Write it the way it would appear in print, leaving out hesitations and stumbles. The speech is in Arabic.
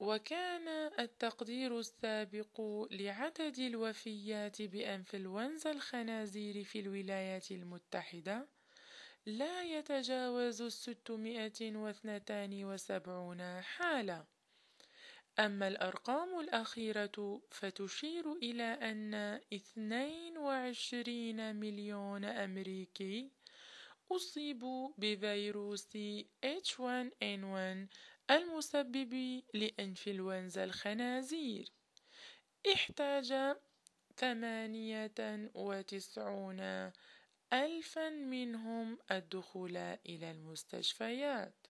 وكان التقدير السابق لعدد الوفيات بإنفلونزا الخنازير في الولايات المتحدة لا يتجاوز 672 حالة. أما الأرقام الأخيرة فتشير إلى أن 22 مليون أمريكي أصيبوا بفيروس H1N1 المسبب لإنفلونزا الخنازير. احتاج 98 ألفا منهم الدخول إلى المستشفيات.